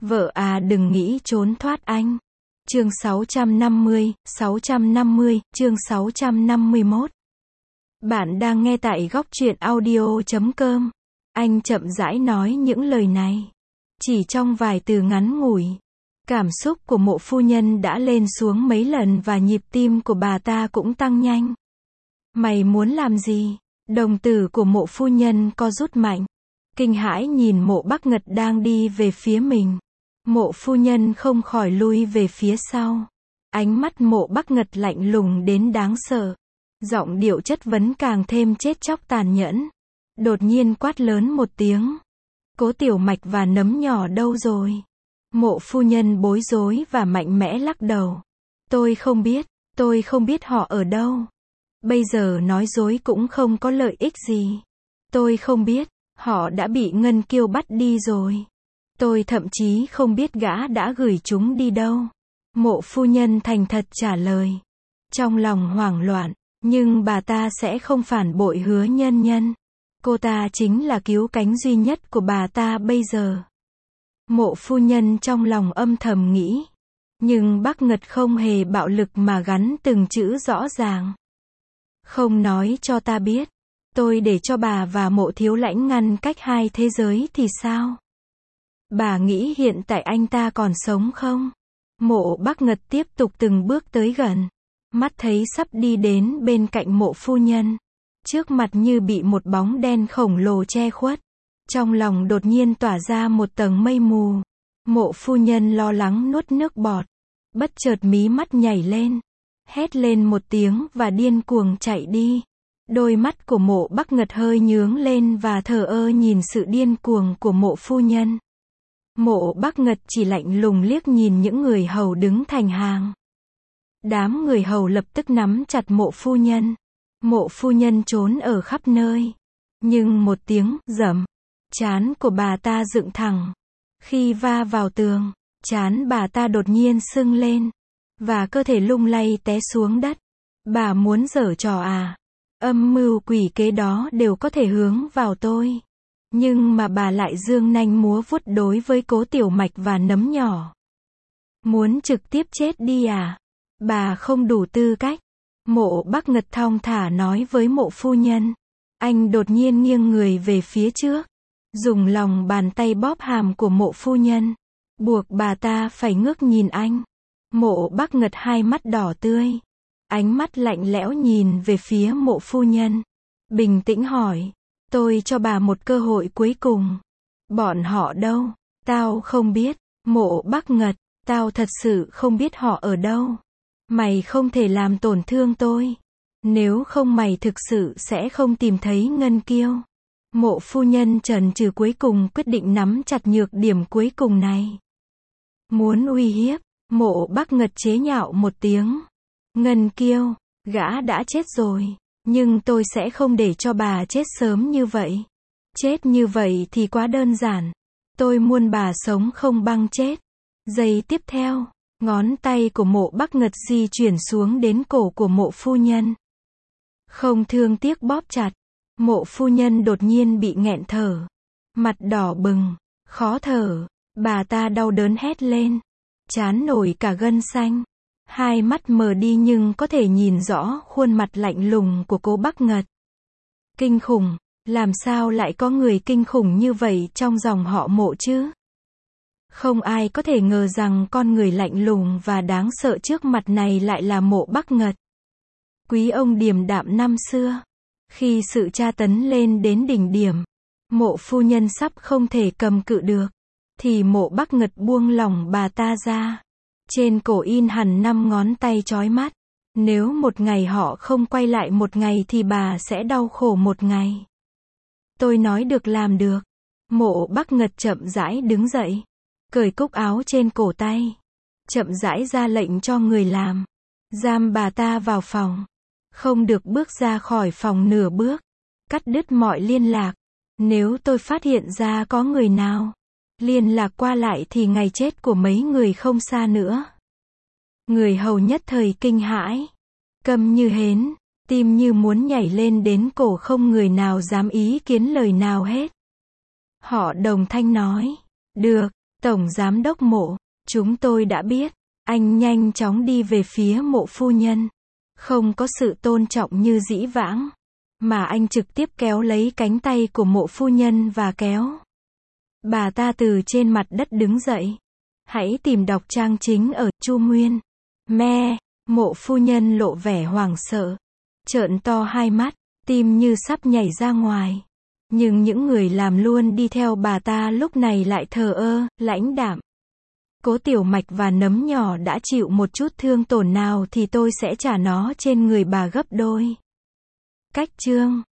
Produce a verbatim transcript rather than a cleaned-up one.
Vợ à đừng nghĩ trốn thoát anh. Chương sáu trăm năm mươi, sáu trăm năm mươi, chương sáu trăm năm mươi mốt. Bạn đang nghe tại góc truyện audio chấm com. Anh chậm rãi nói những lời này. Chỉ trong vài từ ngắn ngủi, cảm xúc của Mộ phu nhân đã lên xuống mấy lần và nhịp tim của bà ta cũng tăng nhanh. Mày muốn làm gì? Đồng tử của Mộ phu nhân co rút mạnh. Kinh hãi nhìn Mộ Bắc Ngật đang đi về phía mình. Mộ phu nhân không khỏi lui về phía sau. Ánh mắt Mộ Bắc Ngật lạnh lùng đến đáng sợ. Giọng điệu chất vấn càng thêm chết chóc tàn nhẫn. Đột nhiên quát lớn một tiếng. Cố Tiểu Mạch và Nấm Nhỏ đâu rồi? Mộ phu nhân bối rối và mạnh mẽ lắc đầu. Tôi không biết, tôi không biết họ ở đâu. Bây giờ nói dối cũng không có lợi ích gì. Tôi không biết, họ đã bị Ngân Kiêu bắt đi rồi. Tôi thậm chí không biết gã đã gửi chúng đi đâu. Mộ phu nhân thành thật trả lời. Trong lòng hoảng loạn, nhưng bà ta sẽ không phản bội Hứa Nhân Nhân. Cô ta chính là cứu cánh duy nhất của bà ta bây giờ. Mộ phu nhân trong lòng âm thầm nghĩ. Nhưng Bắc Ngật không hề bạo lực mà gắn từng chữ rõ ràng. Không nói cho ta biết. Tôi để cho bà và Mộ thiếu lãnh ngăn cách hai thế giới thì sao? Bà nghĩ hiện tại anh ta còn sống không? Mộ Bắc Ngật tiếp tục từng bước tới gần. Mắt thấy sắp đi đến bên cạnh Mộ phu nhân. Trước mặt như bị một bóng đen khổng lồ che khuất. Trong lòng đột nhiên tỏa ra một tầng mây mù. Mộ phu nhân lo lắng nuốt nước bọt. Bất chợt mí mắt nhảy lên. Hét lên một tiếng và điên cuồng chạy đi. Đôi mắt của Mộ Bắc Ngật hơi nhướng lên và thờ ơ nhìn sự điên cuồng của Mộ phu nhân. Mộ Bắc Ngật chỉ lạnh lùng liếc nhìn những người hầu đứng thành hàng. Đám người hầu lập tức nắm chặt Mộ phu nhân. Mộ phu nhân trốn ở khắp nơi. Nhưng một tiếng rầm, trán của bà ta dựng thẳng. Khi va vào tường, trán bà ta đột nhiên sưng lên. Và cơ thể lung lay té xuống đất. Bà muốn giở trò à? Âm mưu quỷ kế đó đều có thể hướng vào tôi. Nhưng mà bà lại dương nanh múa vuốt đối với Cố Tiểu Mạch và Nấm Nhỏ. Muốn trực tiếp chết đi à? Bà không đủ tư cách. Mộ Bắc Ngật thong thả nói với Mộ phu nhân. Anh đột nhiên nghiêng người về phía trước. Dùng lòng bàn tay bóp hàm của Mộ phu nhân. Buộc bà ta phải ngước nhìn anh. Mộ Bắc Ngật hai mắt đỏ tươi. Ánh mắt lạnh lẽo nhìn về phía Mộ phu nhân. Bình tĩnh hỏi. Tôi cho bà một cơ hội cuối cùng. Bọn họ đâu? Tao không biết. Mộ Bắc Ngật, tao thật sự không biết họ ở đâu. Mày không thể làm tổn thương tôi. Nếu không mày thực sự sẽ không tìm thấy Ngân Kiêu. Mộ phu nhân chần chừ cuối cùng quyết định nắm chặt nhược điểm cuối cùng này. Muốn uy hiếp. Mộ Bắc Ngật chế nhạo một tiếng. Ngân Kiêu, gã đã chết rồi. Nhưng tôi sẽ không để cho bà chết sớm như vậy. Chết như vậy thì quá đơn giản. Tôi muốn bà sống không băng chết. Giây tiếp theo, ngón tay của Mộ Bắc Ngật di chuyển xuống đến cổ của Mộ phu nhân. Không thương tiếc bóp chặt. Mộ phu nhân đột nhiên bị nghẹn thở. Mặt đỏ bừng, khó thở. Bà ta đau đớn hét lên. Trán nổi cả gân xanh. Hai mắt mờ đi nhưng có thể nhìn rõ khuôn mặt lạnh lùng của Cố Bắc Ngật. Kinh khủng, làm sao lại có người kinh khủng như vậy trong dòng họ Mộ chứ? Không ai có thể ngờ rằng con người lạnh lùng và đáng sợ trước mặt này lại là Mộ Bắc Ngật. Quý ông điềm đạm năm xưa. Khi sự tra tấn lên đến đỉnh điểm, Mộ phu nhân sắp không thể cầm cự được, thì Mộ Bắc Ngật buông lỏng bà ta ra. Trên cổ in hẳn năm ngón tay chói mắt. Nếu một ngày họ không quay lại một ngày thì bà sẽ đau khổ một ngày. Tôi nói được làm được. Mộ Bắc Ngật chậm rãi đứng dậy. Cởi cúc áo trên cổ tay. Chậm rãi ra lệnh cho người làm. Giam bà ta vào phòng. Không được bước ra khỏi phòng nửa bước. Cắt đứt mọi liên lạc. Nếu tôi phát hiện ra có người nào liên lạc qua lại thì ngày chết của mấy người không xa nữa. Người hầu nhất thời kinh hãi. Câm như hến. Tim như muốn nhảy lên đến cổ, không người nào dám ý kiến lời nào hết. Họ đồng thanh nói. Được, Tổng giám đốc Mộ, chúng tôi đã biết. Anh nhanh chóng đi về phía Mộ phu nhân. Không có sự tôn trọng như dĩ vãng, mà anh trực tiếp kéo lấy cánh tay của Mộ phu nhân và kéo bà ta từ trên mặt đất đứng dậy. Hãy tìm đọc trang chính ở Chu Nguyên. Me, Mộ phu nhân lộ vẻ hoảng sợ, trợn to hai mắt, tim như sắp nhảy ra ngoài. Nhưng những người làm luôn đi theo bà ta lúc này lại thờ ơ, lãnh đạm. Cố Tiểu Mạch và Nấm Nhỏ đã chịu một chút thương tổn nào thì tôi sẽ trả nó trên người bà gấp đôi. Cách chương